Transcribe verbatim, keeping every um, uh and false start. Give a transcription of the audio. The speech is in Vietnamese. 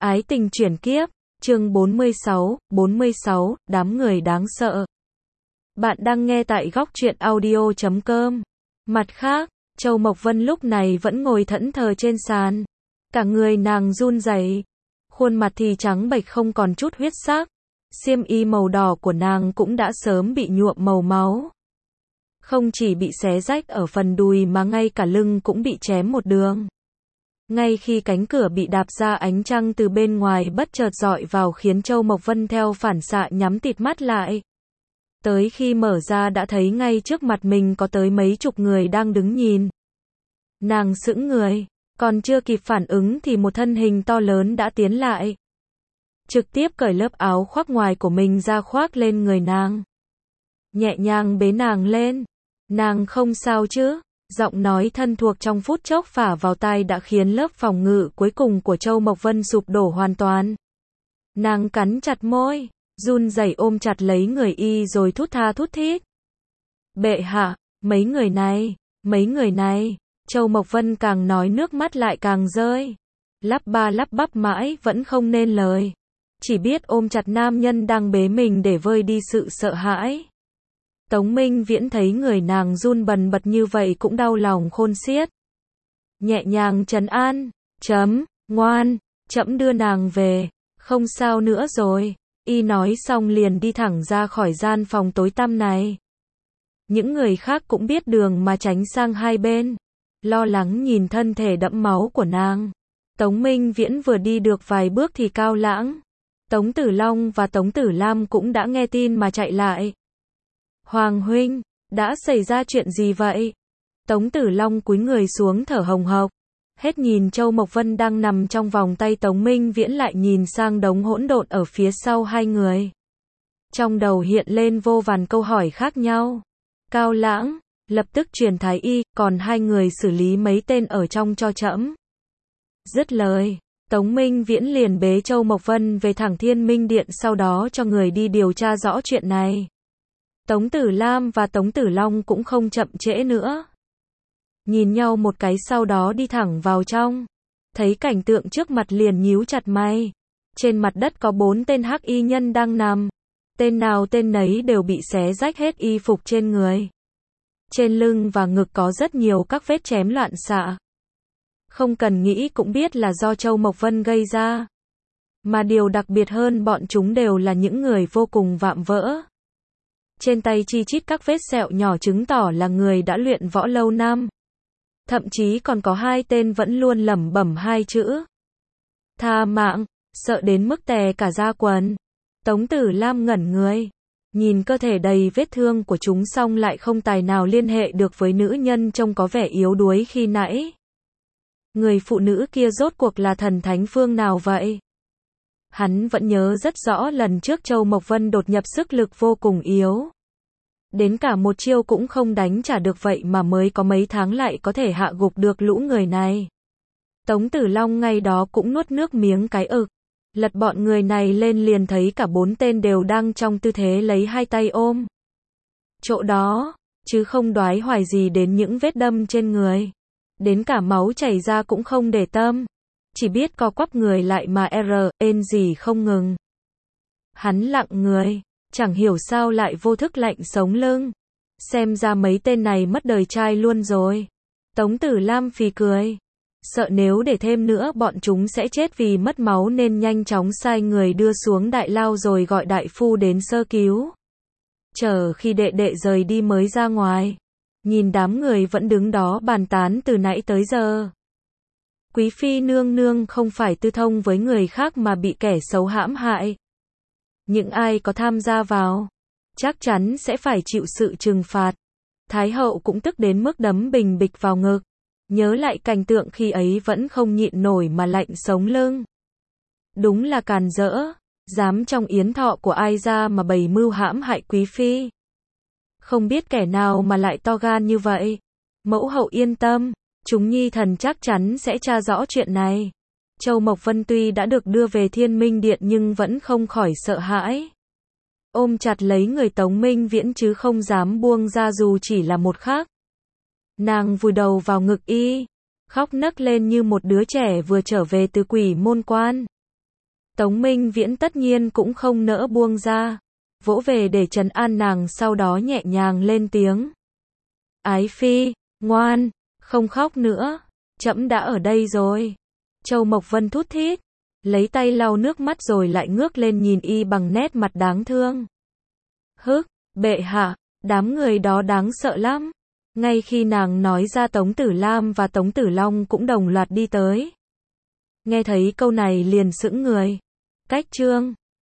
Ái tình chuyển kiếp, chương bốn mươi sáu, bốn mươi sáu, đám người đáng sợ. Bạn đang nghe tại góc truyện audio chấm com. Mặt khác, Châu Mộc Vân lúc này vẫn ngồi thẫn thờ trên sàn. Cả người nàng run rẩy, khuôn mặt thì trắng bệch không còn chút huyết sắc. Xiêm y màu đỏ của nàng cũng đã sớm bị nhuộm màu máu. Không chỉ bị xé rách ở phần đùi mà ngay cả lưng cũng bị chém một đường. Ngay khi cánh cửa bị đạp ra, ánh trăng từ bên ngoài bất chợt dọi vào khiến Châu Mộc Vân theo phản xạ nhắm tịt mắt lại. Tới khi mở ra đã thấy ngay trước mặt mình có tới mấy chục người đang đứng nhìn. Nàng sững người, còn chưa kịp phản ứng thì một thân hình to lớn đã tiến lại. Trực tiếp cởi lớp áo khoác ngoài của mình ra khoác lên người nàng. Nhẹ nhàng bế nàng lên. Nàng không sao chứ? Giọng nói thân thuộc trong phút chốc phả vào tai đã khiến lớp phòng ngự cuối cùng của Châu Mộc Vân sụp đổ hoàn toàn. Nàng cắn chặt môi, run rẩy ôm chặt lấy người y rồi thút tha thút thít. Bệ hạ, mấy người này, mấy người này, Châu Mộc Vân càng nói nước mắt lại càng rơi. Lắp ba lắp bắp mãi vẫn không nên lời. Chỉ biết ôm chặt nam nhân đang bế mình để vơi đi sự sợ hãi. Tống Minh Viễn thấy người nàng run bần bật như vậy cũng đau lòng khôn xiết. Nhẹ nhàng trấn an, chấm, ngoan, trẫm đưa nàng về, không sao nữa rồi. Y nói xong liền đi thẳng ra khỏi gian phòng tối tăm này. Những người khác cũng biết đường mà tránh sang hai bên, lo lắng nhìn thân thể đẫm máu của nàng. Tống Minh Viễn vừa đi được vài bước thì Cao Lãng, Tống Tử Long và Tống Tử Lam cũng đã nghe tin mà chạy lại. Hoàng huynh, đã xảy ra chuyện gì vậy? Tống Tử Long cúi người xuống thở hồng hộc. Hết nhìn Châu Mộc Vân đang nằm trong vòng tay Tống Minh Viễn lại nhìn sang đống hỗn độn ở phía sau hai người. Trong đầu hiện lên vô vàn câu hỏi khác nhau. Cao Lãng, lập tức truyền thái y, còn hai người xử lý mấy tên ở trong cho trẫm. Dứt lời, Tống Minh Viễn liền bế Châu Mộc Vân về thẳng Thiên Minh Điện, sau đó cho người đi điều tra rõ chuyện này. Tống Tử Lam và Tống Tử Long cũng không chậm trễ nữa. Nhìn nhau một cái sau đó đi thẳng vào trong. Thấy cảnh tượng trước mặt liền nhíu chặt mày. Trên mặt đất có bốn tên hắc y nhân đang nằm. Tên nào tên nấy đều bị xé rách hết y phục trên người. Trên lưng và ngực có rất nhiều các vết chém loạn xạ. Không cần nghĩ cũng biết là do Châu Mộc Vân gây ra. Mà điều đặc biệt hơn, bọn chúng đều là những người vô cùng vạm vỡ. Trên tay chi chít các vết sẹo nhỏ chứng tỏ là người đã luyện võ lâu năm. Thậm chí còn có hai tên vẫn luôn lẩm bẩm hai chữ tha mạng, sợ đến mức tè cả da quần. Tống Tử Lam ngẩn người, nhìn cơ thể đầy vết thương của chúng xong lại không tài nào liên hệ được với nữ nhân trông có vẻ yếu đuối khi nãy. Người phụ nữ kia rốt cuộc là thần thánh phương nào vậy? Hắn vẫn nhớ rất rõ lần trước Châu Mộc Vân đột nhập sức lực vô cùng yếu. Đến cả một chiêu cũng không đánh trả được, vậy mà mới có mấy tháng lại có thể hạ gục được lũ người này. Tống Tử Long ngay đó cũng nuốt nước miếng cái ực. Lật bọn người này lên liền thấy cả bốn tên đều đang trong tư thế lấy hai tay ôm chỗ đó, chứ không đoái hoài gì đến những vết đâm trên người. Đến cả máu chảy ra cũng không để tâm. Chỉ biết co quắp người lại mà r, ên gì không ngừng. Hắn lặng người, chẳng hiểu sao lại vô thức lạnh sống lưng. Xem ra mấy tên này mất đời trai luôn rồi. Tống Tử Lam phì cười. Sợ nếu để thêm nữa bọn chúng sẽ chết vì mất máu nên nhanh chóng sai người đưa xuống đại lao rồi gọi đại phu đến sơ cứu. Chờ khi đệ đệ rời đi mới ra ngoài. Nhìn đám người vẫn đứng đó bàn tán từ nãy tới giờ. Quý phi nương nương không phải tư thông với người khác mà bị kẻ xấu hãm hại. Những ai có tham gia vào, chắc chắn sẽ phải chịu sự trừng phạt. Thái hậu cũng tức đến mức đấm bình bịch vào ngực. Nhớ lại cảnh tượng khi ấy vẫn không nhịn nổi mà lạnh sống lưng. Đúng là càn rỡ, dám trong yến thọ của ai ra mà bày mưu hãm hại quý phi. Không biết kẻ nào mà lại to gan như vậy. Mẫu hậu yên tâm, chúng nhi thần chắc chắn sẽ tra rõ chuyện này. Châu Mộc Vân tuy đã được đưa về Thiên Minh Điện nhưng vẫn không khỏi sợ hãi. Ôm chặt lấy người Tống Minh Viễn chứ không dám buông ra dù chỉ là một khắc. Nàng vùi đầu vào ngực y, khóc nấc lên như một đứa trẻ vừa trở về từ quỷ môn quan. Tống Minh Viễn tất nhiên cũng không nỡ buông ra, vỗ về để trấn an nàng, sau đó nhẹ nhàng lên tiếng. Ái phi, ngoan, không khóc nữa, trẫm đã ở đây rồi. Châu Mộc Vân thút thít, lấy tay lau nước mắt rồi lại ngước lên nhìn y bằng nét mặt đáng thương. Hức, bệ hạ, đám người đó đáng sợ lắm. Ngay khi nàng nói ra, Tống Tử Lam và Tống Tử Long cũng đồng loạt đi tới. Nghe thấy câu này liền sững người. Cách chương